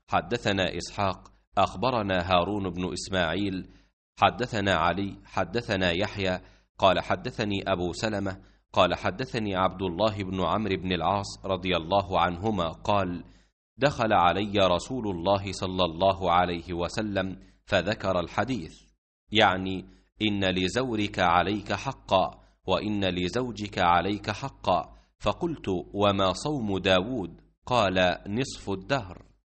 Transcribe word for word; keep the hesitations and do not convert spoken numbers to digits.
حدثنا إسحاق أخبرنا هارون بن إسماعيل حدثنا علي حدثنا يحيى قال حدثني أبو سلمة قال حدثني عبد الله بن عمرو بن العاص رضي الله عنهما قال دخل علي رسول الله صلى الله عليه وسلم فذكر الحديث، يعني إن لزورك عليك حقا وإن لزوجك عليك حقا، فقلت وما صوم داود؟ قال نصف الدهر.